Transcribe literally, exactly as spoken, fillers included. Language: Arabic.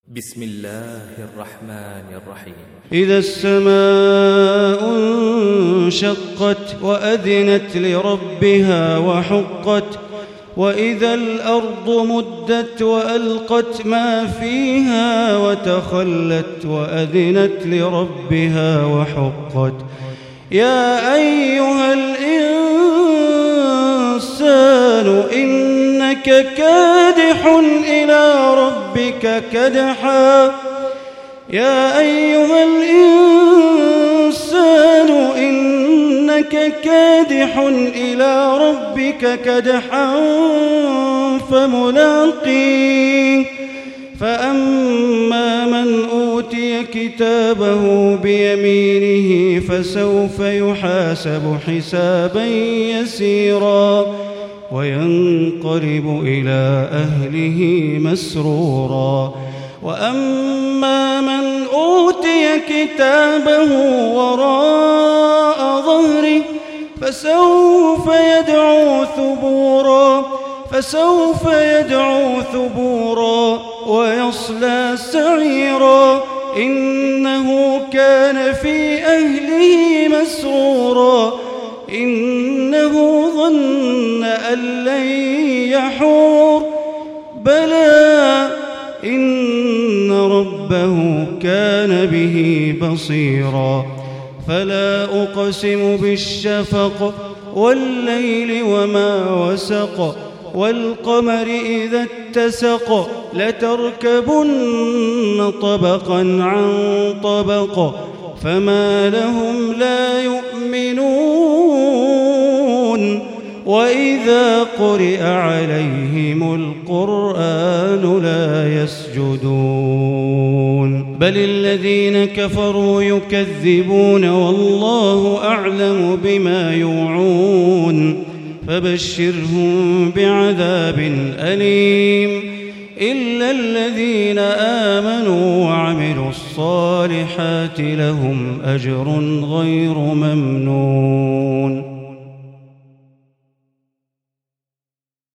بسم الله الرحمن الرحيم. إذا السماء انشقت وأذنت لربها وحقت وإذا الأرض مدت وألقت ما فيها وتخلت وأذنت لربها وحقت يا أيها الإنسان إنك كادح إلى ربك كدحا يا أيها الإنسان إنك كادح إلى ربك كدحا فملاقيه فأما من أوتي كتابه بيمينه فسوف يحاسب حسابا يسيرا وينقلب إلى أهله مسرورا وأما من أوتي كتابه وراء ظهره فسوف يدعو ثبورا فسوف يدعو ثبورا ويصلى سعيرا إنه كان في أهله مسرورا إنه ظن أن لن يحور بلى إن ربه كان به بصيرا فلا أقسم بالشفق والليل وما وسق والقمر إذا اتسق لتركبن طبقا عن طبق فما لهم لا يؤمنون وإذا قرئ عليهم القرآن لا يسجدون بل الذين كفروا يكذبون والله أعلم بما يوعون فبشرهم بعذاب أليم إلا الذين آمنوا وعملوا الصالحات لهم أجر غير ممنون.